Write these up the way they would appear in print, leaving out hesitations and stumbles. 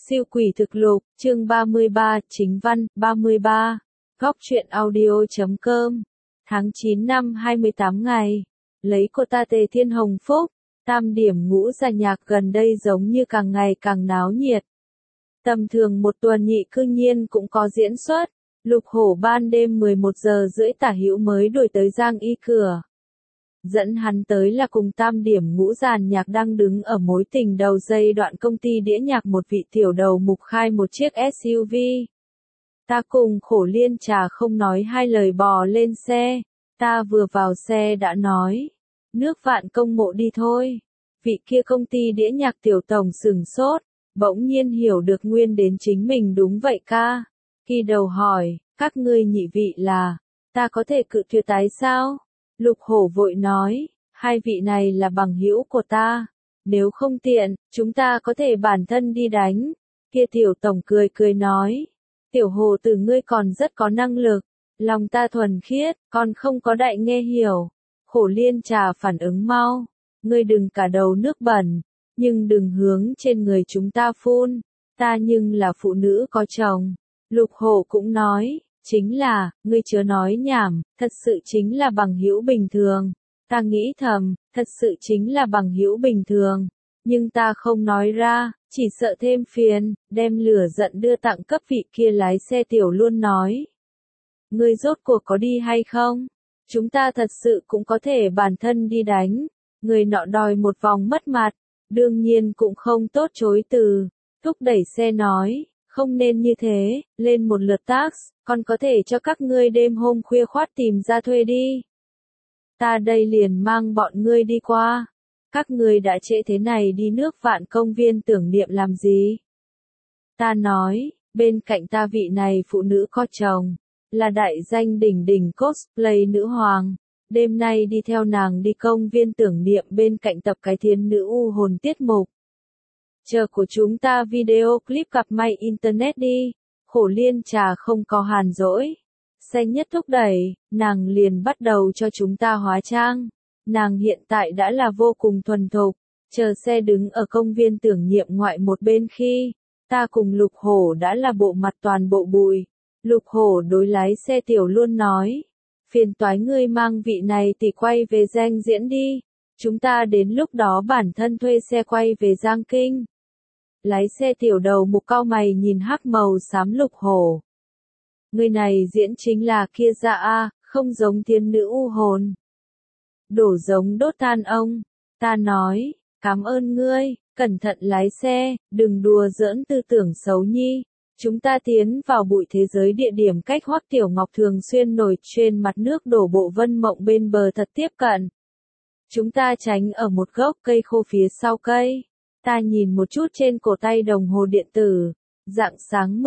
Siêu quỷ thực lục, chương 33, chính văn, 33. Góc truyện audio.com. Tháng 9 năm 28 ngày. Lấy cô ta Tề Thiên Hồng phúc. Tam điểm ngũ gia nhạc gần đây giống như càng ngày càng náo nhiệt. Tầm thường một tuần nhị cư nhiên cũng có diễn xuất. Lục Hổ ban đêm 11 giờ rưỡi tả hữu mới đuổi tới Giang Y cửa. Dẫn hắn tới là cùng tam điểm ngũ giàn nhạc đang đứng ở mối tình đầu dây đoạn công ty đĩa nhạc một vị tiểu đầu mục khai một chiếc SUV. Ta cùng Khổ Liên Trà không nói hai lời bò lên xe, ta vừa vào xe đã nói, nước Vạn Công Mộ đi thôi. Vị kia công ty đĩa nhạc tiểu tổng sửng sốt, bỗng nhiên hiểu được nguyên đến chính mình đúng vậy ca. Kỳ đầu hỏi, các ngươi nhị vị là, ta có thể cự tuyệt tái sao? Lục Hổ vội nói, hai vị này là bằng hữu của ta, nếu không tiện, chúng ta có thể bản thân đi đánh. Kia tiểu tổng cười cười nói, tiểu Hồ từ ngươi còn rất có năng lực, lòng ta thuần khiết, còn không có đại nghe hiểu. Khổ Liên Trà phản ứng mau, ngươi đừng cả đầu nước bẩn, nhưng đừng hướng trên người chúng ta phun, ta nhưng là phụ nữ có chồng. Lục Hổ cũng nói, chính là, ngươi chớ nói nhảm, thật sự chính là bằng hữu bình thường. Ta nghĩ thầm, thật sự chính là bằng hữu bình thường, nhưng ta không nói ra, chỉ sợ thêm phiền, đem lửa giận đưa tặng cấp vị kia lái xe tiểu luôn nói. Ngươi rốt cuộc có đi hay không? Chúng ta thật sự cũng có thể bản thân đi đánh. Người nọ đòi một vòng mất mặt, đương nhiên cũng không tốt chối từ, thúc đẩy xe nói. Không nên như thế, lên một lượt tax, còn có thể cho các ngươi đêm hôm khuya khoát tìm ra thuê đi. Ta đây liền mang bọn ngươi đi qua. Các ngươi đã trễ thế này đi nước Vạn công viên tưởng niệm làm gì? Ta nói, bên cạnh ta vị này phụ nữ có chồng, là đại danh đỉnh đỉnh cosplay nữ hoàng. Đêm nay đi theo nàng đi công viên tưởng niệm bên cạnh tập cái thiên nữ u hồn tiết mục. Chờ của chúng ta video clip cặp may internet đi. Khổ Liên Trà không có hàn dỗi. Xanh nhất thúc đẩy, nàng liền bắt đầu cho chúng ta hóa trang. Nàng hiện tại đã là vô cùng thuần thục. Chờ xe đứng ở công viên tưởng niệm ngoại một bên khi, ta cùng Lục Hổ đã là bộ mặt toàn bộ bụi. Lục Hổ đối lái xe tiểu luôn nói, phiền toái ngươi mang vị này thì quay về danh diễn đi. Chúng ta đến lúc đó bản thân thuê xe quay về Giang Kinh. Lái xe tiểu đầu mục cau mày nhìn hắc màu xám Lục Hổ. Người này diễn chính là kia dạ a, không giống thiên nữ u hồn. Đổ giống đốt than ông. Ta nói, cảm ơn ngươi, cẩn thận lái xe, đừng đùa giỡn tư tưởng xấu nhi. Chúng ta tiến vào bụi thế giới địa điểm cách Hoắc Tiểu Ngọc thường xuyên nổi trên mặt nước đổ bộ Vân Mộng bên bờ thật tiếp cận. Chúng ta tránh ở một gốc cây khô phía sau cây. Ta nhìn một chút trên cổ tay đồng hồ điện tử, rạng sáng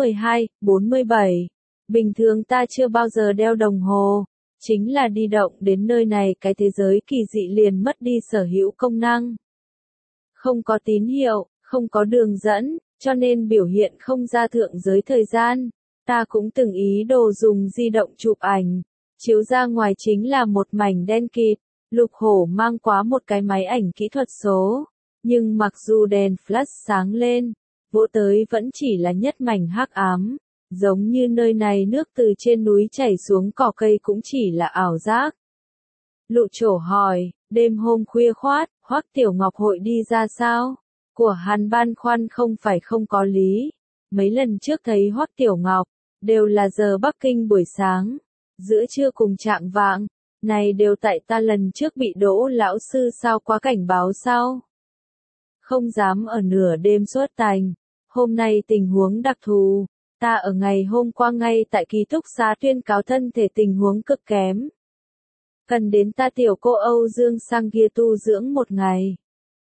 12:47. Bình thường ta chưa bao giờ đeo đồng hồ, chính là đi động đến nơi này cái thế giới kỳ dị liền mất đi sở hữu công năng. Không có tín hiệu, không có đường dẫn, cho nên biểu hiện không ra thượng giới thời gian. Ta cũng từng ý đồ dùng di động chụp ảnh, chiếu ra ngoài chính là một mảnh đen kịt. Lục Hổ mang quá một cái máy ảnh kỹ thuật số. Nhưng mặc dù đèn flash sáng lên, vỗ tới vẫn chỉ là nhất mảnh hắc ám, giống như nơi này nước từ trên núi chảy xuống cỏ cây cũng chỉ là ảo giác. Lụ Trổ hỏi, đêm hôm khuya khoát, Hoắc Tiểu Ngọc hội đi ra sao? Của hắn băn khoăn không phải không có lý. Mấy lần trước thấy Hoắc Tiểu Ngọc, đều là giờ Bắc Kinh buổi sáng, giữa trưa cùng trạng vạng, này đều tại ta lần trước bị Đỗ lão sư sao quá cảnh báo sao? Không dám ở nửa đêm xuất thành. Hôm nay tình huống đặc thù, ta ở ngày hôm qua ngay tại ký túc xá tuyên cáo thân thể tình huống cực kém. Cần đến ta tiểu cô Âu Dương sang kia tu dưỡng một ngày.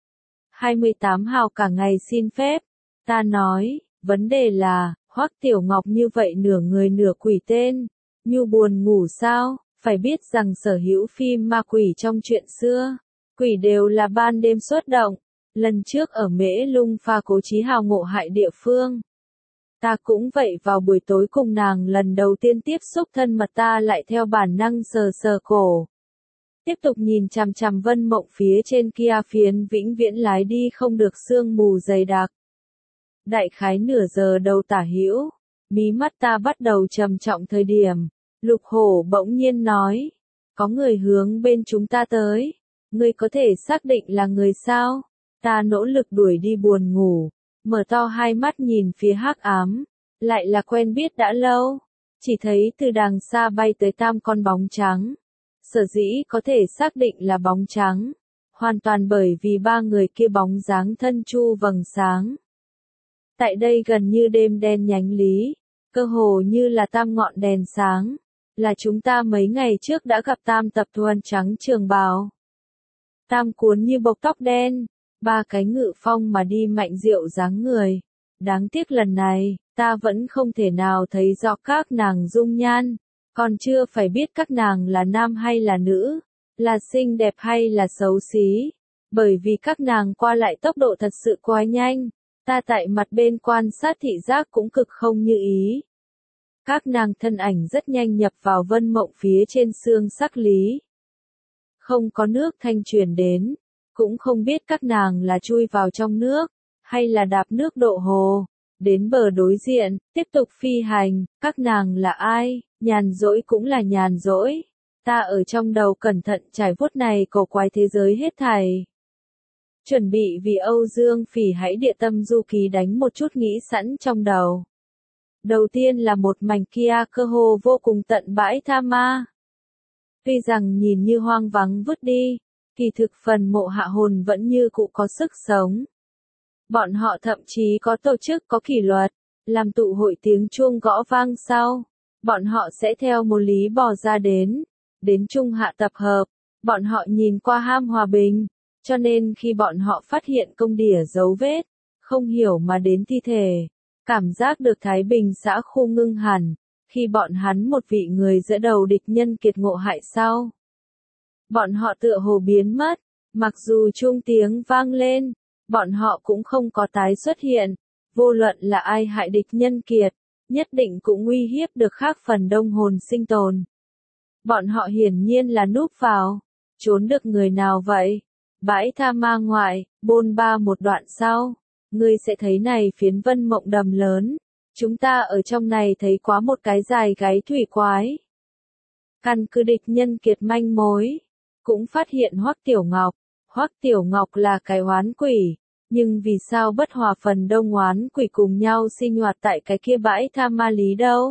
28 hào cả ngày xin phép. Ta nói, vấn đề là, Hoắc Tiểu Ngọc như vậy nửa người nửa quỷ tên, như buồn ngủ sao, phải biết rằng sở hữu phim ma quỷ trong chuyện xưa, quỷ đều là ban đêm xuất động. Lần trước ở Mễ Lung pha Cố Chí Hào ngộ hại địa phương. Ta cũng vậy vào buổi tối cùng nàng lần đầu tiên tiếp xúc thân mật ta lại theo bản năng sờ sờ cổ. Tiếp tục nhìn chằm chằm Vân Mộng phía trên kia phiến vĩnh viễn lái đi không được sương mù dày đặc. Đại khái nửa giờ đầu tả hữu, mí mắt ta bắt đầu trầm trọng thời điểm, Lục Hổ bỗng nhiên nói, có người hướng bên chúng ta tới, ngươi có thể xác định là người sao? Ta nỗ lực đuổi đi buồn ngủ, mở to hai mắt nhìn phía hắc ám, lại là quen biết đã lâu, chỉ thấy từ đằng xa bay tới 3 con bóng trắng. Sở dĩ có thể xác định là bóng trắng, hoàn toàn bởi vì 3 người kia bóng dáng thân chu vầng sáng. Tại đây gần như đêm đen nhánh lý, cơ hồ như là 3 ngọn đèn sáng, là chúng ta mấy ngày trước đã gặp 3 tập thuần trắng trường bào. 3 cuốn như bộc tóc đen, 3 cái ngự phong mà đi mạnh diệu dáng người. Đáng tiếc lần này, ta vẫn không thể nào thấy rõ các nàng dung nhan, còn chưa phải biết các nàng là nam hay là nữ, là xinh đẹp hay là xấu xí, bởi vì các nàng qua lại tốc độ thật sự quá nhanh, ta tại mặt bên quan sát thị giác cũng cực không như ý. Các nàng thân ảnh rất nhanh nhập vào vân mộng phía trên xương sắc lý. Không có nước thanh truyền đến, cũng không biết các nàng là chui vào trong nước, hay là đạp nước độ hồ, đến bờ đối diện, tiếp tục phi hành, các nàng là ai, nhàn rỗi cũng là nhàn rỗi. Ta ở trong đầu cẩn thận trải vuốt này cổ quái thế giới hết thảy. Chuẩn bị vì Âu Dương Phỉ hãy địa tâm du ký đánh một chút nghĩ sẵn trong đầu. Đầu tiên là một mảnh kia cơ hồ vô cùng tận bãi tha ma. Tuy rằng nhìn như hoang vắng vứt đi, kỳ thực phần mộ hạ hồn vẫn như cũ có sức sống. Bọn họ thậm chí có tổ chức có kỷ luật, làm tụ hội tiếng chuông gõ vang sau. Bọn họ sẽ theo một lý bò ra đến trung hạ tập hợp. Bọn họ nhìn qua ham hòa bình, cho nên khi bọn họ phát hiện công đỉa dấu vết, không hiểu mà đến thi thể, cảm giác được Thái Bình xã khu ngưng hẳn, khi bọn hắn một vị người giữa đầu địch nhân kiệt ngộ hại sau. Bọn họ tựa hồ biến mất, mặc dù chuông tiếng vang lên, bọn họ cũng không có tái xuất hiện, vô luận là ai hại địch nhân kiệt, nhất định cũng uy hiếp được khác phần đông hồn sinh tồn. Bọn họ hiển nhiên là núp vào, trốn được người nào vậy? Bãi tha ma ngoại, bôn ba một đoạn sau, ngươi sẽ thấy này phiến vân mộng đầm lớn, chúng ta ở trong này thấy quá một cái dài gáy thủy quái. Căn cứ địch nhân kiệt manh mối, cũng phát hiện Hoắc Tiểu Ngọc. Hoắc Tiểu Ngọc là cái oán quỷ, nhưng vì sao bất hòa phần đông oán quỷ cùng nhau sinh hoạt tại cái kia bãi tha ma lý đâu?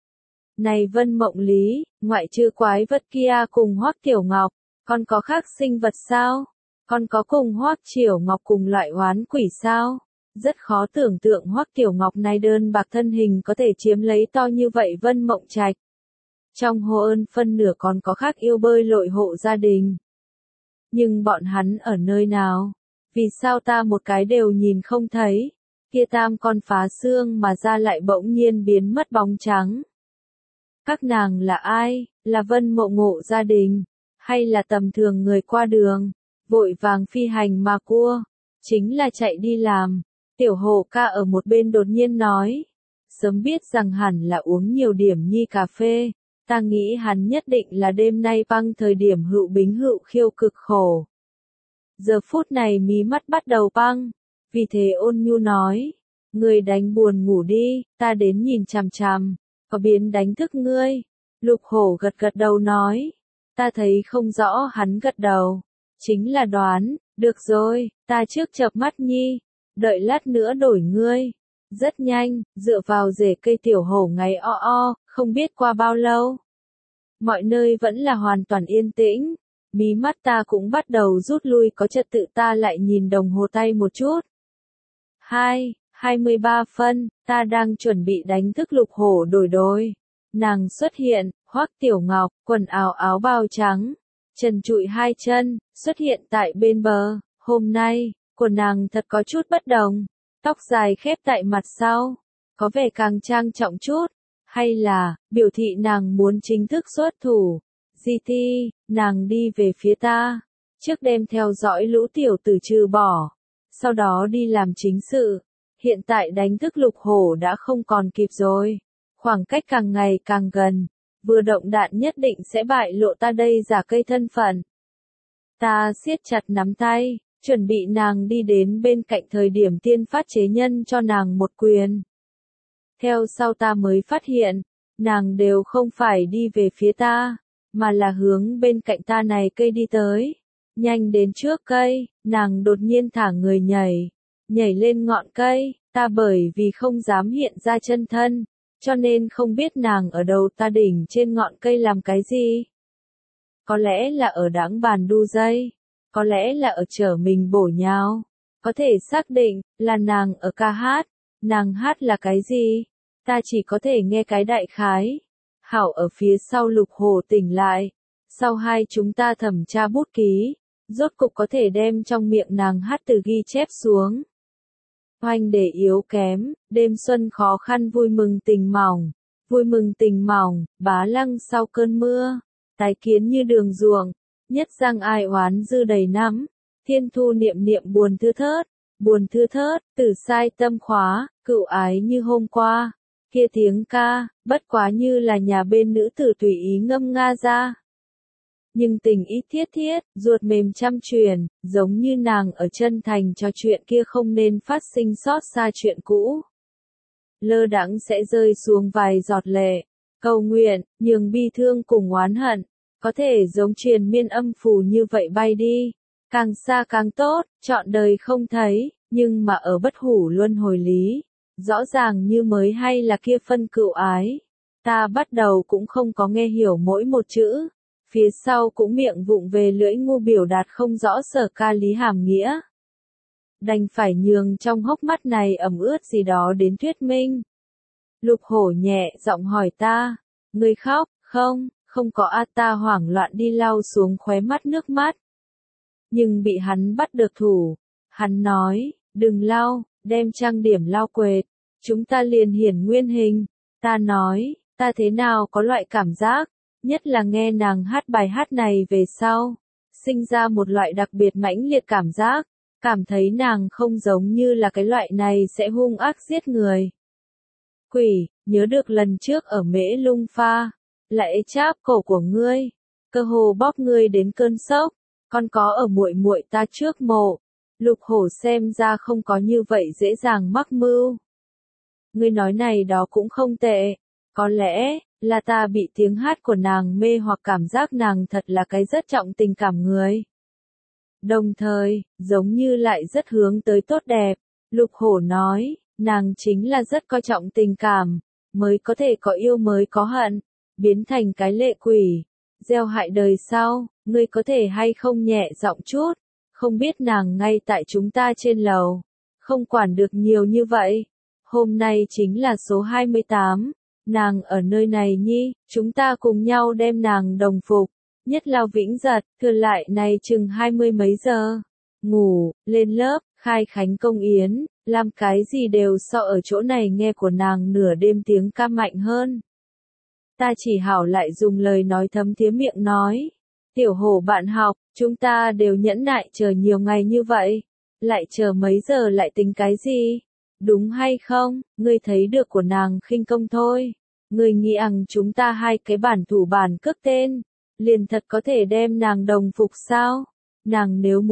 Này vân mộng lý, ngoại trừ quái vật kia cùng Hoắc Tiểu Ngọc, còn có khác sinh vật sao? Còn có cùng Hoắc Tiểu Ngọc cùng loại oán quỷ sao? Rất khó tưởng tượng Hoắc Tiểu Ngọc này đơn bạc thân hình có thể chiếm lấy to như vậy vân mộng trạch. Trong hồ ơn phân nửa còn có khác yêu bơi lội hộ gia đình. Nhưng bọn hắn ở nơi nào? Vì sao ta một cái đều nhìn không thấy? Kia 3 con phá xương mà ra lại bỗng nhiên biến mất bóng trắng. Các nàng là ai? Là vân mộng ngộ gia đình? Hay là tầm thường người qua đường? Vội vàng phi hành mà cua? Chính là chạy đi làm. Tiểu Hồ ca ở một bên đột nhiên nói. Sớm biết rằng hẳn là uống nhiều điểm nhi cà phê. Ta nghĩ hắn nhất định là đêm nay băng thời điểm hữu bính hữu khiêu cực khổ. Giờ phút này mí mắt bắt đầu băng, vì thế ôn nhu nói, ngươi đánh buồn ngủ đi, ta đến nhìn chằm chằm, có biến đánh thức ngươi. Lục Hổ gật gật đầu nói, ta thấy không rõ hắn gật đầu, chính là đoán, được rồi, ta trước chợp mắt nhi, đợi lát nữa đổi ngươi. Rất nhanh, dựa vào rễ cây Tiểu Hổ ngáy o o, không biết qua bao lâu. Mọi nơi vẫn là hoàn toàn yên tĩnh, mí mắt ta cũng bắt đầu rút lui có trật tự ta lại nhìn đồng hồ tay một chút. 23 phân, ta đang chuẩn bị đánh thức Lục Hổ đổi đôi. Nàng xuất hiện, Hoắc Tiểu Ngọc, quần áo bào trắng, trần trụi 2 chân, xuất hiện tại bên bờ. Hôm nay, của nàng thật có chút bất đồng. Tóc dài khép tại mặt sau, có vẻ càng trang trọng chút, hay là, biểu thị nàng muốn chính thức xuất thủ. GT, nàng đi về phía ta, trước đêm theo dõi lũ tiểu tử trừ bỏ, sau đó đi làm chính sự, hiện tại đánh thức Lục Hổ đã không còn kịp rồi, khoảng cách càng ngày càng gần, vừa động đạn nhất định sẽ bại lộ ta đây giả cây thân phận. Ta siết chặt nắm tay, chuẩn bị nàng đi đến bên cạnh thời điểm tiên phát chế nhân cho nàng một quyền. Theo sau ta mới phát hiện, nàng đều không phải đi về phía ta, mà là hướng bên cạnh ta này cây đi tới. Nhanh đến trước cây, nàng đột nhiên thả người nhảy lên ngọn cây, ta bởi vì không dám hiện ra chân thân, cho nên không biết nàng ở đầu ta đỉnh trên ngọn cây làm cái gì. Có lẽ là ở đãng bàn đu dây, có lẽ là ở chở mình bổ nhào, có thể xác định là nàng ở ca hát, nàng hát là cái gì, ta chỉ có thể nghe cái đại khái. Hảo ở phía sau Lục Hổ tỉnh lại, sau hai chúng ta thẩm tra bút ký, rốt cục có thể đem trong miệng nàng hát từ ghi chép xuống. Oanh để yếu kém, đêm xuân khó khăn vui mừng tình mỏng, bá lăng sau cơn mưa, tái kiến như đường ruộng, nhất giang ai oán dư đầy năm, thiên thu niệm niệm buồn thưa thớt, tử sai tâm khóa, cựu ái như hôm qua, kia tiếng ca, bất quá như là nhà bên nữ tử tùy ý ngâm nga ra. Nhưng tình ý thiết thiết, ruột mềm trăm truyền, giống như nàng ở chân thành trò chuyện kia không nên phát sinh xót xa chuyện cũ. Lơ đãng sẽ rơi xuống vài giọt lệ, cầu nguyện, nhường bi thương cùng oán hận, có thể giống truyền miên âm phù như vậy bay đi, càng xa càng tốt, trọn đời không thấy, nhưng mà ở bất hủ luân hồi lý, rõ ràng như mới hay là kia phân cựu ái. Ta bắt đầu cũng không có nghe hiểu mỗi một chữ. Phía sau cũng miệng vụng về lưỡi ngu biểu đạt không rõ sở ca lý hàm nghĩa. Đành phải nhường trong hốc mắt này ẩm ướt gì đó đến thuyết minh. Lục Hổ nhẹ giọng hỏi ta, ngươi khóc, không có a, ta hoảng loạn đi lau xuống khóe mắt nước mắt. Nhưng bị hắn bắt được thủ, hắn nói, đừng lau, đem trang điểm lau quệt, chúng ta liền hiển nguyên hình. Ta nói, ta thế nào có loại cảm giác, nhất là nghe nàng hát bài hát này về sau, sinh ra một loại đặc biệt mãnh liệt cảm giác, cảm thấy nàng không giống như là cái loại này sẽ hung ác giết người. Quỷ, nhớ được lần trước ở Mễ Lung Pha, lại cháp cổ của ngươi, cơ hồ bóp ngươi đến cơn sốc, còn có ở muội muội ta trước mộ. Lục Hổ xem ra không có như vậy dễ dàng mắc mưu. Ngươi nói này đó cũng không tệ, có lẽ là ta bị tiếng hát của nàng mê hoặc cảm giác nàng thật là cái rất trọng tình cảm người. Đồng thời, giống như lại rất hướng tới tốt đẹp, Lục Hổ nói, nàng chính là rất coi trọng tình cảm, mới có thể có yêu mới có hận, biến thành cái lệ quỷ, gieo hại đời sau, ngươi có thể hay không nhẹ giọng chút, không biết nàng ngay tại chúng ta trên lầu, không quản được nhiều như vậy, hôm nay chính là số 28. Nàng ở nơi này nhi, chúng ta cùng nhau đem nàng đồng phục, nhất lao vĩnh giật, thừa lại này chừng 20 mấy giờ. Ngủ, lên lớp, khai khánh công yến, làm cái gì đều so ở chỗ này nghe của nàng nửa đêm tiếng ca mạnh hơn. Ta chỉ hảo lại dùng lời nói thấm thía miệng nói. Tiểu Hổ bạn học, chúng ta đều nhẫn nại chờ nhiều ngày như vậy. Lại chờ mấy giờ lại tính cái gì? Đúng hay không, ngươi thấy được của nàng khinh công thôi. Ngươi nghĩ rằng chúng ta hai cái bản thủ bản cước tên, liền thật có thể đem nàng đồng phục sao? Nàng nếu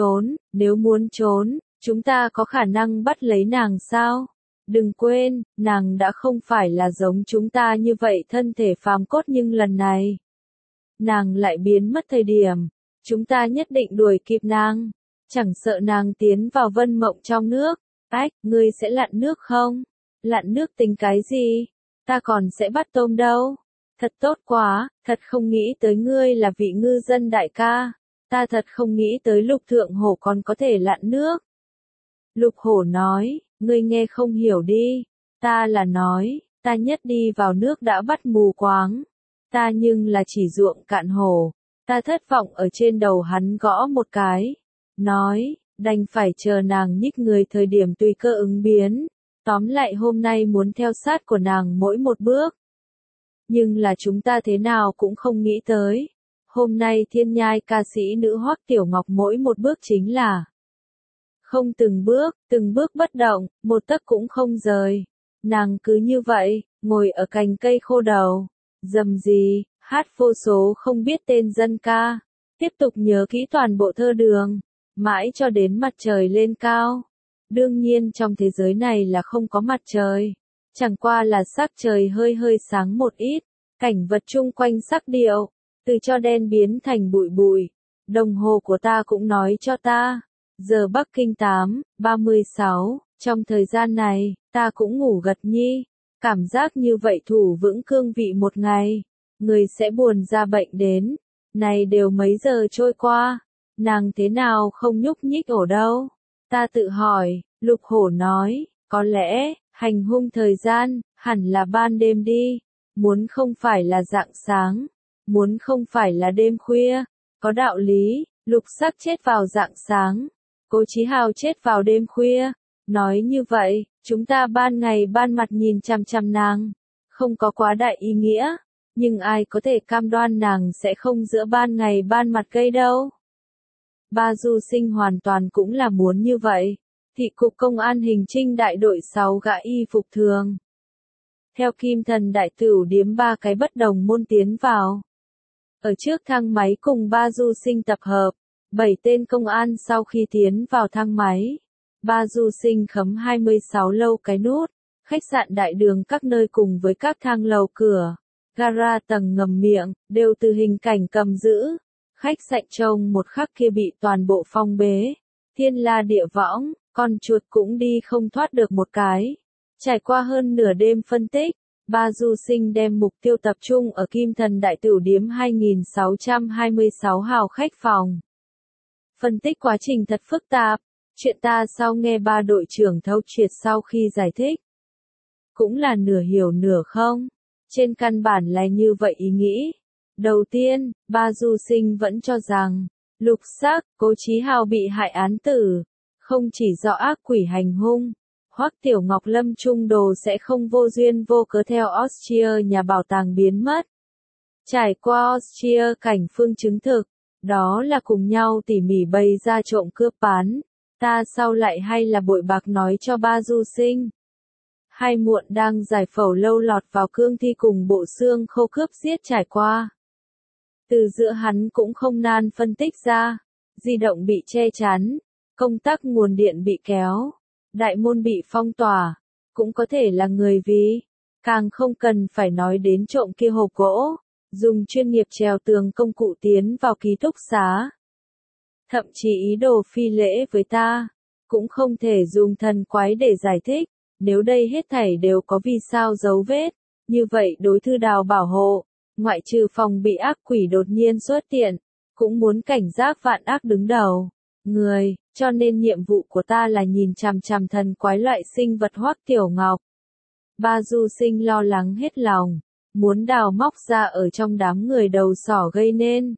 muốn trốn, chúng ta có khả năng bắt lấy nàng sao? Đừng quên, nàng đã không phải là giống chúng ta như vậy thân thể phàm cốt nhưng lần này. Nàng lại biến mất thời điểm, chúng ta nhất định đuổi kịp nàng, chẳng sợ nàng tiến vào vân mộng trong nước. Ách, ngươi sẽ lặn nước không? Lặn nước tính cái gì? Ta còn sẽ bắt tôm đâu. Thật tốt quá, thật không nghĩ tới ngươi là vị ngư dân đại ca. Ta thật không nghĩ tới Lục Thượng Hổ còn có thể lặn nước. Lục Hổ nói, ngươi nghe không hiểu đi. Ta là nói, ta nhất đi vào nước đã bắt mù quáng. Ta nhưng là chỉ ruộng cạn hồ. Ta thất vọng ở trên đầu hắn gõ một cái. Nói, đành phải chờ nàng nhích người thời điểm tùy cơ ứng biến. Tóm lại hôm nay muốn theo sát của nàng mỗi một bước. Nhưng là chúng ta thế nào cũng không nghĩ tới. Hôm nay thiên nhai ca sĩ nữ Hoắc Tiểu Ngọc mỗi một bước chính là không từng bước bất động, một tấc cũng không rời. Nàng cứ như vậy, ngồi ở cành cây khô đầu, dầm gì, hát vô số không biết tên dân ca, tiếp tục nhớ kỹ toàn bộ thơ đường. mãi cho đến mặt trời lên cao. Đương nhiên trong thế giới này là không có mặt trời, chẳng qua là sắc trời hơi hơi sáng một ít, cảnh vật chung quanh sắc điệu, từ cho đen biến thành bụi bụi. Đồng hồ của ta cũng nói cho ta, giờ Bắc Kinh 8:36, trong thời gian này, ta cũng ngủ gật nhi, cảm giác như vậy thủ vững cương vị một ngày, người sẽ buồn ra bệnh đến, này đều mấy giờ trôi qua, nàng thế nào không nhúc nhích ở đâu, ta tự hỏi, Lục Hổ nói, có lẽ, hành hung thời gian, hẳn là ban đêm đi, muốn không phải là rạng sáng, muốn không phải là đêm khuya, có đạo lý, Lục Sắc chết vào rạng sáng, Cố Chí Hào chết vào đêm khuya, nói như vậy, chúng ta ban ngày ban mặt nhìn chằm chằm nàng, không có quá đại ý nghĩa, nhưng ai có thể cam đoan nàng sẽ không giữa ban ngày ban mặt gây đâu. Ba Du Sinh hoàn toàn cũng là muốn như vậy. Thị cục công an hình trinh đại đội 6 gã y phục thường. Theo Kim Thần đại tửu điếm 3 cái bất đồng môn tiến vào. Ở trước thang máy cùng Ba Du Sinh tập hợp, 7 tên công an sau khi tiến vào thang máy. Ba Du Sinh khấm 26 lâu cái nút, khách sạn đại đường các nơi cùng với các thang lầu cửa, gara tầng ngầm miệng, đều từ hình cảnh cầm giữ. Khách sạn trông một khắc kia bị toàn bộ phong bế, thiên la địa võng. Con chuột cũng đi không thoát được một cái. Trải qua hơn nửa đêm phân tích, Ba Du Sinh đem mục tiêu tập trung ở Kim Thần đại tửu điếm 2626 hào khách phòng. Phân tích quá trình thật phức tạp, chuyện ta sau nghe ba đội trưởng thấu triệt sau khi giải thích. Cũng là nửa hiểu nửa không, trên căn bản là như vậy ý nghĩ. Đầu tiên, Ba Du Sinh vẫn cho rằng, Lục Sắc, Cố Chí Hào bị hại án tử. Không chỉ do ác quỷ hành hung, Hoắc Tiểu Ngọc Lâm Trung Đồ sẽ không vô duyên vô cớ theo Austria nhà bảo tàng biến mất. Trải qua Austria cảnh phương chứng thực, đó là cùng nhau tỉ mỉ bày ra trộm cướp bán, ta sau lại hay là bội bạc nói cho Ba Du Sinh. Hai muộn đang giải phẫu lâu lọt vào cương thi cùng bộ xương khô cướp giết trải qua. Từ giữa hắn cũng không nan phân tích ra, di động bị che chắn. Công tắc nguồn điện bị kéo, đại môn bị phong tỏa, cũng có thể là người vì, càng không cần phải nói đến trộm kia hộp gỗ, dùng chuyên nghiệp trèo tường công cụ tiến vào ký túc xá. Thậm chí ý đồ phi lễ với ta, cũng không thể dùng thần quái để giải thích, nếu đây hết thảy đều có vì sao dấu vết, như vậy đối thư đào bảo hộ, ngoại trừ phòng bị ác quỷ đột nhiên xuất hiện, cũng muốn cảnh giác vạn ác đứng đầu. Người, cho nên nhiệm vụ của ta là nhìn chằm chằm thần quái loại sinh vật Hoắc Tiểu Ngọc. Ba Du Sinh lo lắng hết lòng, muốn đào móc ra ở trong đám người đầu sỏ gây nên.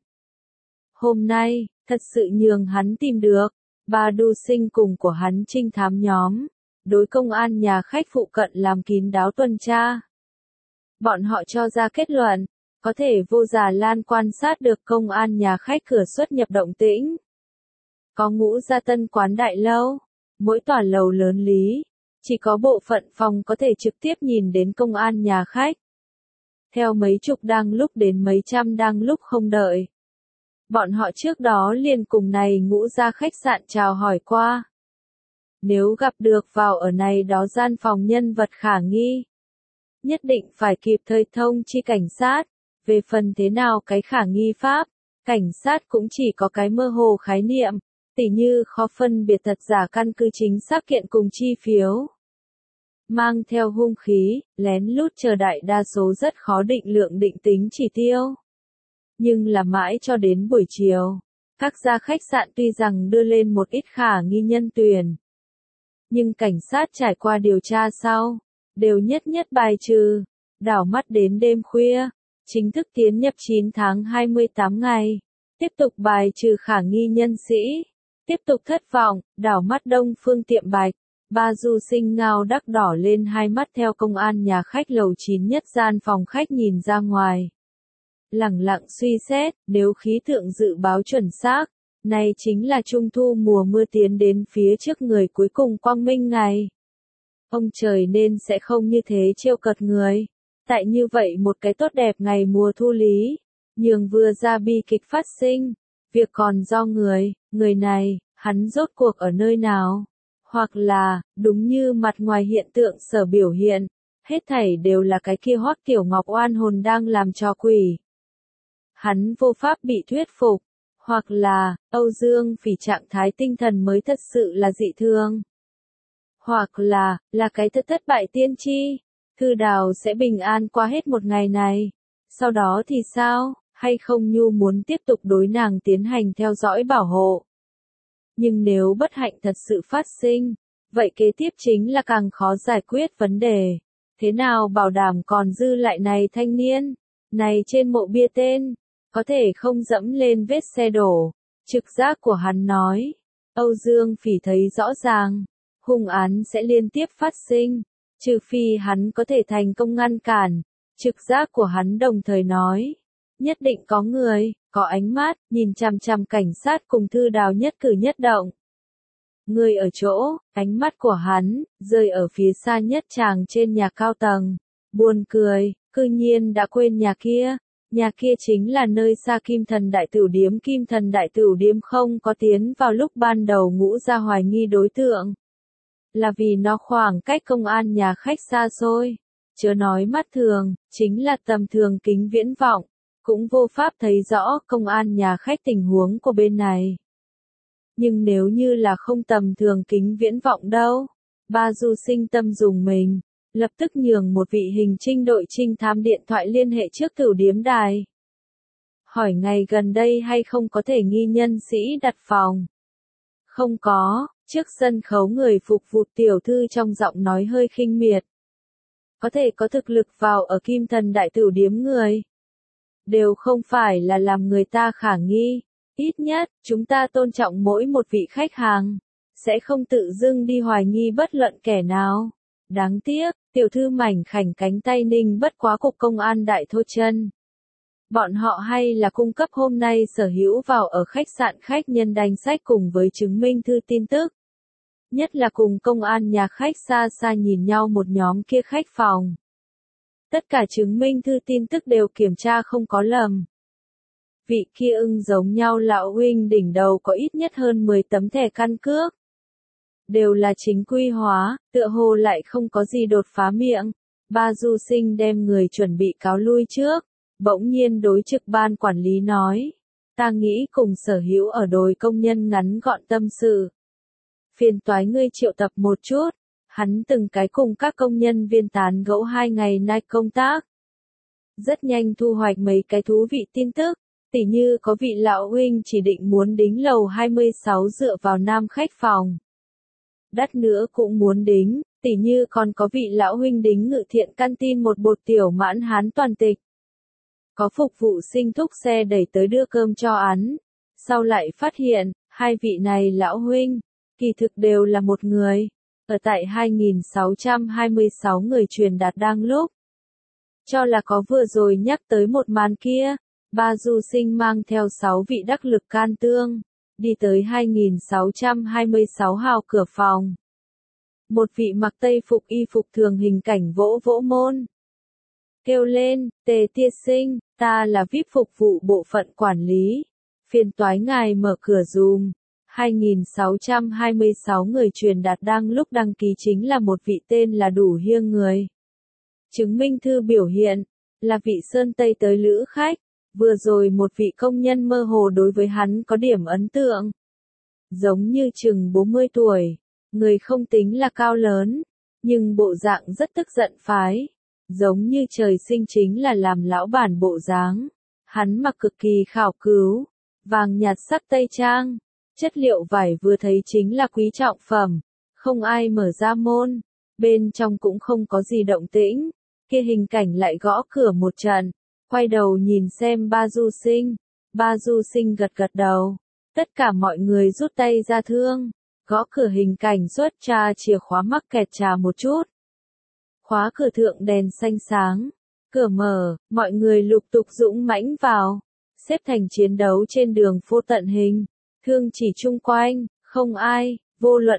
Hôm nay, thật sự nhường hắn tìm được, Ba Du Sinh cùng của hắn trinh thám nhóm, đối công an nhà khách phụ cận làm kín đáo tuần tra. Bọn họ cho ra kết luận, có thể vô Già Lan quan sát được công an nhà khách cửa xuất nhập động tĩnh. Có Ngũ Gia Tân quán đại lâu, mỗi tòa lầu lớn lý, chỉ có bộ phận phòng có thể trực tiếp nhìn đến công an nhà khách. Theo mấy chục đang lúc đến mấy trăm đang lúc không đợi. Bọn họ trước đó liền cùng này Ngũ Gia khách sạn chào hỏi qua. Nếu gặp được vào ở này đó gian phòng nhân vật khả nghi, nhất định phải kịp thời thông chi cảnh sát. Về phần thế nào cái khả nghi pháp, cảnh sát cũng chỉ có cái mơ hồ khái niệm. Tỉ như khó phân biệt thật giả căn cứ chính xác kiện cùng chi phiếu. Mang theo hung khí, lén lút chờ đại đa số rất khó định lượng định tính chỉ tiêu. Nhưng là mãi cho đến buổi chiều, các gia khách sạn tuy rằng đưa lên một ít khả nghi nhân tuyển. Nhưng cảnh sát trải qua điều tra sau, đều nhất nhất bài trừ, đảo mắt đến đêm khuya, chính thức tiến nhập 9 tháng 28 ngày, tiếp tục bài trừ khả nghi nhân sĩ. Tiếp tục thất vọng, đảo mắt Đông Phương Tiệm Bạch, Ba Du Sinh ngao đắc đỏ lên hai mắt theo công an nhà khách lầu 9 nhất gian phòng khách nhìn ra ngoài. Lẳng lặng suy xét, nếu khí tượng dự báo chuẩn xác, này chính là trung thu mùa mưa tiến đến phía trước người cuối cùng quang minh ngày. Ông trời nên sẽ không như thế trêu cợt người. Tại như vậy một cái tốt đẹp ngày mùa thu lý, nhường vừa ra bi kịch phát sinh. Việc còn do người này, hắn rốt cuộc ở nơi nào? Hoặc là, đúng như mặt ngoài hiện tượng sở biểu hiện, hết thảy đều là cái kia Hoắc Tiểu Ngọc oan hồn đang làm trò quỷ. Hắn vô pháp bị thuyết phục, hoặc là, Âu Dương Phỉ trạng thái tinh thần mới thật sự là dị thường. Hoặc là cái thất bại tiên tri, Thư Đào sẽ bình an qua hết một ngày này. Sau đó thì sao, hay không Nhu muốn tiếp tục đối nàng tiến hành theo dõi bảo hộ. Nhưng nếu bất hạnh thật sự phát sinh, vậy kế tiếp chính là càng khó giải quyết vấn đề. Thế nào bảo đảm còn dư lại này thanh niên, này trên mộ bia tên, có thể không dẫm lên vết xe đổ. Trực giác của hắn nói, Âu Dương Phỉ thấy rõ ràng, hung án sẽ liên tiếp phát sinh, trừ phi hắn có thể thành công ngăn cản. Trực giác của hắn đồng thời nói, nhất định có người, có ánh mắt, nhìn chằm chằm cảnh sát cùng Thư Đào nhất cử nhất động. Người ở chỗ, ánh mắt của hắn, rơi ở phía xa nhất tràng trên nhà cao tầng. Buồn cười, cư nhiên đã quên nhà kia chính là nơi xa Kim Thần Đại Tửu Điếm. Kim Thần Đại Tửu Điếm không có tiến vào lúc ban đầu ngũ ra hoài nghi đối tượng. Là vì nó khoảng cách công an nhà khách xa xôi. Chớ nói mắt thường, chính là tầm thường kính viễn vọng, cũng vô pháp thấy rõ công an nhà khách tình huống của bên này. Nhưng nếu như là không tầm thường kính viễn vọng đâu, Ba Du Sinh tâm dùng mình, lập tức nhường một vị hình trinh đội trinh thám điện thoại liên hệ trước Tửu Điếm đài. Hỏi ngày gần đây hay không có thể nghi nhân sĩ đặt phòng. Không có, trước sân khấu người phục vụ tiểu thư trong giọng nói hơi khinh miệt. Có thể có thực lực vào ở Kim Thần Đại Tửu Điếm người. Đều không phải là làm người ta khả nghi. Ít nhất, chúng ta tôn trọng mỗi một vị khách hàng. Sẽ không tự dưng đi hoài nghi bất luận kẻ nào. Đáng tiếc, tiểu thư mảnh khảnh cánh tay ninh bất quá cục công an Đại Thô Chân. Bọn họ hay là cung cấp hôm nay sở hữu vào ở khách sạn khách nhân danh sách cùng với chứng minh thư tin tức. Nhất là cùng công an nhà khách xa xa nhìn nhau một nhóm kia khách phòng. Tất cả chứng minh thư tin tức đều kiểm tra không có lầm. Vị kia ưng giống nhau lão huynh đỉnh đầu có ít nhất hơn 10 tấm thẻ căn cước. Đều là chính quy hóa, tựa hồ lại không có gì đột phá miệng. Ba Du Sinh đem người chuẩn bị cáo lui trước, bỗng nhiên đối trực ban quản lý nói. Ta nghĩ cùng sở hữu ở đồi công nhân ngắn gọn tâm sự. Phiền toái ngươi triệu tập một chút. Hắn từng cái cùng các công nhân viên tán gẫu 2 ngày nay công tác. Rất nhanh thu hoạch mấy cái thú vị tin tức, tỉ như có vị lão huynh chỉ định muốn đính lầu 26 dựa vào nam khách phòng. Đắt nữa cũng muốn đính, tỉ như còn có vị lão huynh đính Ngự Thiện canteen một bột tiểu mãn hán toàn tịch. Có phục vụ sinh thúc xe đẩy tới đưa cơm cho ăn. Sau lại phát hiện, hai vị này lão huynh, kỳ thực đều là một người. Ở tại 2626 người truyền đạt đang lúc. Cho là có vừa rồi nhắc tới một màn kia, Ba Du Sinh mang theo 6 vị đắc lực can tương, đi tới 2626 hào cửa phòng. Một vị mặc tây phục y phục thường hình cảnh vỗ vỗ môn. Kêu lên, Tề tiên sinh, ta là VIP phục vụ bộ phận quản lý. Phiền toái ngài mở cửa dùm. 2626 người truyền đạt đang lúc đăng ký chính là một vị tên là Đủ Hiêng người. Chứng minh thư biểu hiện, là vị Sơn Tây tới lữ khách, vừa rồi một vị công nhân mơ hồ đối với hắn có điểm ấn tượng. Giống như chừng 40 tuổi, người không tính là cao lớn, nhưng bộ dạng rất tức giận phái, giống như trời sinh chính là làm lão bản bộ dáng. Hắn mặc cực kỳ khảo cứu, vàng nhạt sắc tây trang. Chất liệu vải vừa thấy chính là quý trọng phẩm, không ai mở ra môn, bên trong cũng không có gì động tĩnh, kia hình cảnh lại gõ cửa một trận, quay đầu nhìn xem Ba Du Sinh, Ba Du Sinh gật gật đầu, tất cả mọi người rút tay ra thương, gõ cửa hình cảnh xuất ra chìa khóa mắc kẹt trà một chút. Khóa cửa thượng đèn xanh sáng, cửa mở, mọi người lục tục dũng mãnh vào, xếp thành chiến đấu trên đường phố tận hình. Thương chỉ chung quanh, không ai, vô luận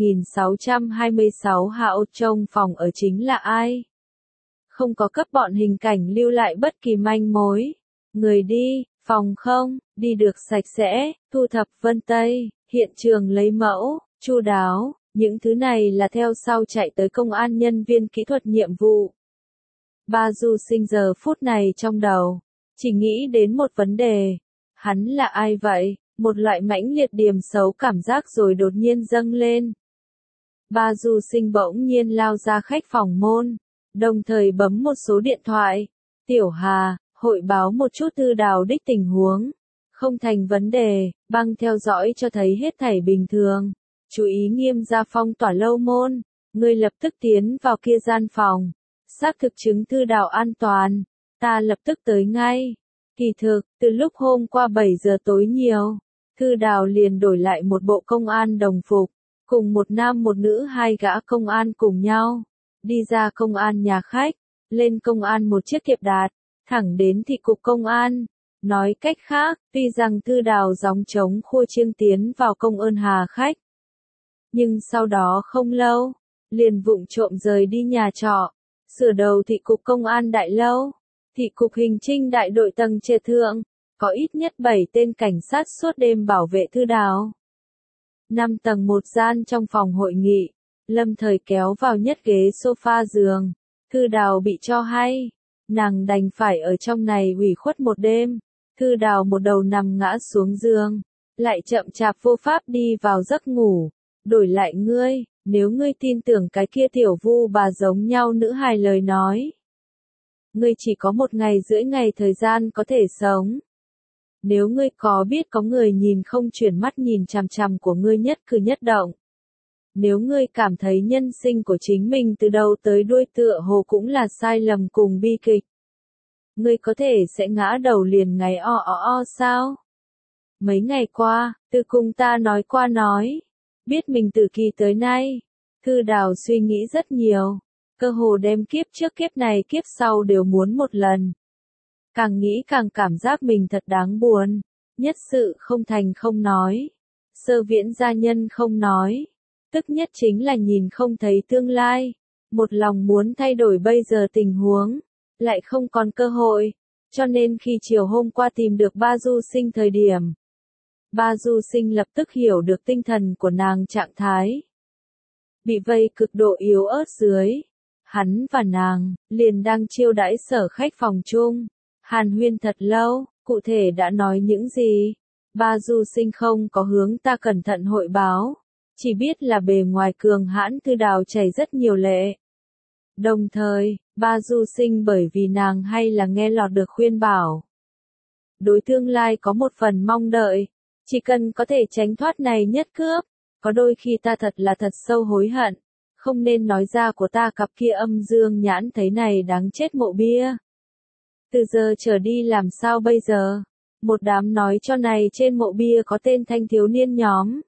2626 hạo trong phòng ở chính là ai. Không có cấp bọn hình cảnh lưu lại bất kỳ manh mối. Người đi, phòng không, đi được sạch sẽ, thu thập vân tay. hiện trường lấy mẫu, chu đáo, những thứ này là theo sau chạy tới công an nhân viên kỹ thuật nhiệm vụ. Ba Du Sinh giờ phút này trong đầu, chỉ nghĩ đến một vấn đề. Hắn là ai vậy? Một loại mãnh liệt điềm xấu cảm giác rồi đột nhiên dâng lên. Ba Du Sinh bỗng nhiên lao ra khách phòng môn, đồng thời bấm một số điện thoại. Tiểu Hà, hội báo một chút Thư Đào đích tình huống. Không thành vấn đề, băng theo dõi cho thấy hết thảy bình thường. Chú ý nghiêm gia phong tỏa lâu môn. Ngươi lập tức tiến vào kia gian phòng. Xác thực chứng Thư Đào an toàn. Ta lập tức tới ngay. Kỳ thực, từ lúc hôm qua 7 giờ tối nhiều, Thư Đào liền đổi lại một bộ công an đồng phục, cùng một nam một nữ hai gã công an cùng nhau, đi ra công an nhà khách, lên công an một chiếc Tiệp Đạt, thẳng đến thị cục công an. Nói cách khác, tuy rằng Thư Đào gióng trống khua chiêng tiến vào công ơn hà khách, nhưng sau đó không lâu, liền vụng trộm rời đi nhà trọ, sửa đầu thị cục công an đại lâu. Thị cục hình trinh đại đội tầng trệt thượng, có ít nhất 7 tên cảnh sát suốt đêm bảo vệ Thư Đào. 5 tầng một gian trong phòng hội nghị, lâm thời kéo vào nhất ghế sofa giường. Thư Đào bị cho hay, nàng đành phải ở trong này ủy khuất một đêm. Thư Đào một đầu nằm ngã xuống giường, lại chậm chạp vô pháp đi vào giấc ngủ. Đổi lại ngươi, nếu ngươi tin tưởng cái kia tiểu vu bà giống nhau nữ hài lời nói, ngươi chỉ có 1 ngày rưỡi ngày thời gian có thể sống. Nếu ngươi có biết có người nhìn không chuyển mắt nhìn chằm chằm của ngươi nhất cử nhất động. Nếu ngươi cảm thấy nhân sinh của chính mình từ đầu tới đuôi tựa hồ cũng là sai lầm cùng bi kịch, ngươi có thể sẽ ngã đầu liền ngày sao? Mấy ngày qua, Từ cùng ta nói qua nói, biết mình từ kỳ tới nay, Thư Đào suy nghĩ rất nhiều. Cơ hồ đem kiếp trước kiếp này kiếp sau đều muốn một lần. Càng nghĩ càng cảm giác mình thật đáng buồn. Nhất sự không thành không nói. Sơ Viễn gia nhân không nói. Tức nhất chính là nhìn không thấy tương lai. Một lòng muốn thay đổi bây giờ tình huống. Lại không còn cơ hội. Cho nên khi chiều hôm qua tìm được Ba Du Sinh thời điểm, Ba Du Sinh lập tức hiểu được tinh thần của nàng trạng thái. Bị vây cực độ yếu ớt dưới. Hắn và nàng, liền đang chiêu đãi sở khách phòng chung. Hàn huyên thật lâu, cụ thể đã nói những gì? Ba Du Sinh không có hướng ta cẩn thận hội báo. Chỉ biết là bề ngoài cường hãn Thư Đào chảy rất nhiều lệ. Đồng thời, Ba Du Sinh bởi vì nàng hay là nghe lọt được khuyên bảo. Đối tương lai có một phần mong đợi. Chỉ cần có thể tránh thoát này nhất cướp. Có đôi khi ta thật sâu hối hận. Không nên nói ra của ta cặp kia âm dương nhãn thấy này đáng chết mộ bia. Từ giờ trở đi làm sao bây giờ? Một đám nói cho này trên mộ bia có tên thanh thiếu niên nhóm.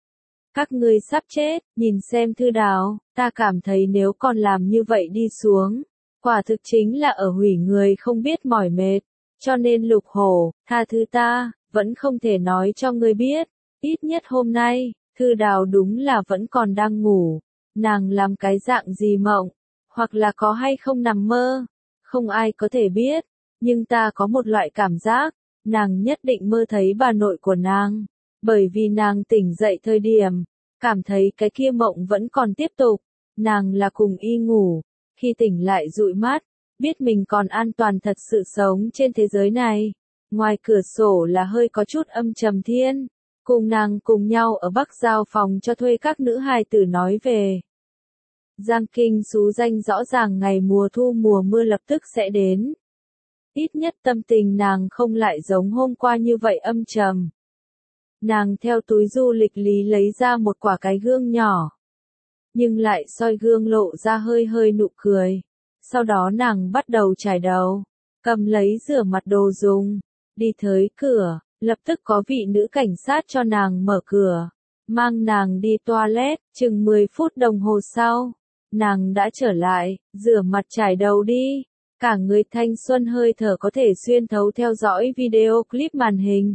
Các ngươi sắp chết, nhìn xem Thư Đào, ta cảm thấy nếu còn làm như vậy đi xuống, quả thực chính là ở hủy người không biết mỏi mệt. Cho nên Lục Hổ, tha thứ ta, vẫn không thể nói cho ngươi biết. Ít nhất hôm nay, Thư Đào đúng là vẫn còn đang ngủ. Nàng làm cái dạng gì mộng, hoặc là có hay không nằm mơ, không ai có thể biết, nhưng ta có một loại cảm giác, nàng nhất định mơ thấy bà nội của nàng, bởi vì nàng tỉnh dậy thời điểm, cảm thấy cái kia mộng vẫn còn tiếp tục, nàng là cùng y ngủ, khi tỉnh lại dụi mắt, biết mình còn an toàn thật sự sống trên thế giới này, ngoài cửa sổ là hơi có chút âm trầm thiên. Cùng nàng cùng nhau ở Bắc Giao phòng cho thuê các nữ hài tử nói về. Giang Kinh xú danh rõ ràng ngày mùa thu mùa mưa lập tức sẽ đến. Ít nhất tâm tình nàng không lại giống hôm qua như vậy âm trầm. Nàng theo túi du lịch lý lấy ra một quả cái gương nhỏ. Nhưng lại soi gương lộ ra hơi hơi nụ cười. Sau đó nàng bắt đầu chải đầu. Cầm lấy rửa mặt đồ dùng. Đi tới cửa. Lập tức có vị nữ cảnh sát cho nàng mở cửa, mang nàng đi toilet, chừng 10 phút đồng hồ sau, nàng đã trở lại, rửa mặt chải đầu đi, cả người thanh xuân hơi thở có thể xuyên thấu theo dõi video clip màn hình.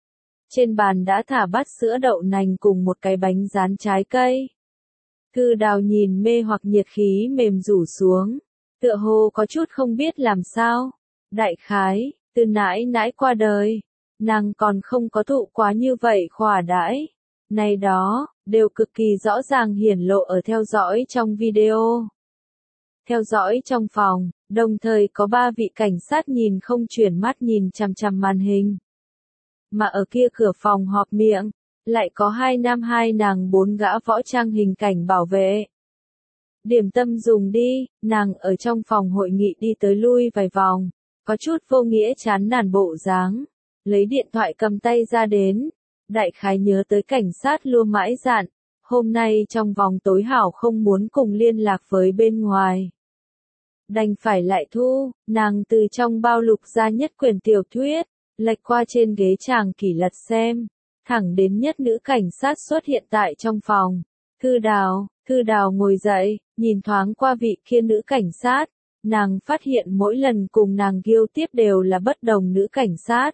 Trên bàn đã thả bát sữa đậu nành cùng một cái bánh rán trái cây. Thư Đào nhìn mê hoặc nhiệt khí mềm rủ xuống, tựa hồ có chút không biết làm sao. Đại khái, từ nãi nãi qua đời. Nàng còn không có thụ quá như vậy khỏa đãi. này đó, đều cực kỳ rõ ràng hiển lộ ở theo dõi trong video. Theo dõi trong phòng, đồng thời có 3 vị cảnh sát nhìn không chuyển mắt nhìn chằm chằm màn hình. Mà ở kia cửa phòng họp miệng, lại có 2 nam 2 nàng 4 gã võ trang hình cảnh bảo vệ. Điểm tâm dùng đi, nàng ở trong phòng hội nghị đi tới lui vài vòng, có chút vô nghĩa chán nản bộ dáng, lấy điện thoại cầm tay ra đến, đại khái nhớ tới cảnh sát lua mãi dạn, hôm nay trong vòng tối hảo không muốn cùng liên lạc với bên ngoài. Đành phải lại thu, nàng từ trong bao lục ra nhất quyển tiểu thuyết, lệch qua trên ghế chàng kỷ lật xem, thẳng đến nhất nữ cảnh sát xuất hiện tại trong phòng. Thư Đào ngồi dậy, nhìn thoáng qua vị kia nữ cảnh sát, nàng phát hiện mỗi lần cùng nàng ghiêu tiếp đều là bất đồng nữ cảnh sát.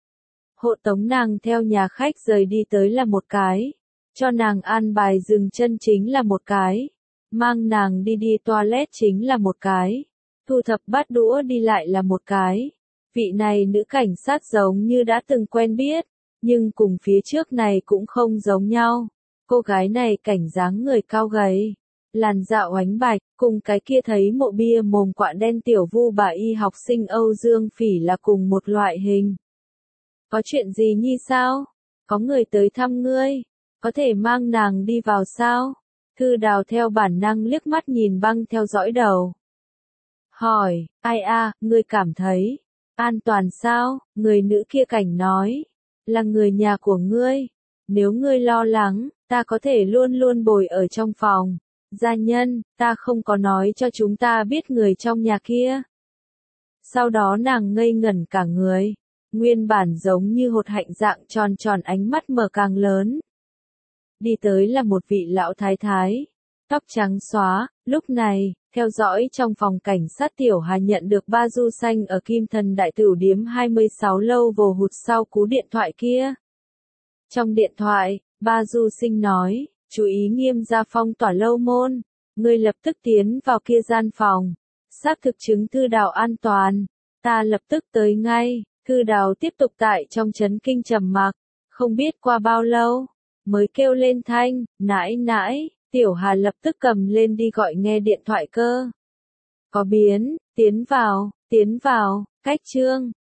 Hộ tống nàng theo nhà khách rời đi tới là một cái, cho nàng an bài dừng chân chính là một cái, mang nàng đi toilet chính là một cái, thu thập bát đũa đi lại là một cái. Vị này nữ cảnh sát giống như đã từng quen biết, nhưng cùng phía trước này cũng không giống nhau. Cô gái này cảnh dáng người cao gầy, làn da oánh bạch, cùng cái kia thấy mộ bia mồm quạ đen tiểu vu bà y học sinh Âu Dương Phỉ là cùng một loại hình. Có chuyện gì nhi sao? Có người tới thăm ngươi, có thể mang nàng đi vào sao? Thư Đào theo bản năng liếc mắt nhìn băng theo dõi đầu. Hỏi, ai ngươi cảm thấy an toàn sao? Người nữ kia cảnh nói, là người nhà của ngươi. Nếu ngươi lo lắng, ta có thể luôn luôn bồi ở trong phòng. Gia nhân, ta không có nói cho chúng ta biết người trong nhà kia. Sau đó nàng ngây ngẩn cả người. Nguyên bản giống như hột hạnh dạng tròn tròn ánh mắt mở càng lớn. Đi tới là một vị lão thái thái. Tóc trắng xóa, lúc này, theo dõi trong phòng cảnh sát Tiểu Hà nhận được ba du xanh ở Kim Thần Đại Tửu Điếm 26 lâu vồ hụt sau cú điện thoại kia. Trong điện thoại, ba du sinh nói, chú ý nghiêm gia phong tỏa lâu môn, ngươi lập tức tiến vào kia gian phòng, xác thực chứng Thư Đào an toàn, ta lập tức tới ngay. Thư Đào tiếp tục tại trong chấn kinh trầm mặc, không biết qua bao lâu, mới kêu lên thanh, nãi nãi. Tiểu Hà lập tức cầm lên đi gọi nghe điện thoại cơ. Có biến, tiến vào, cách chương.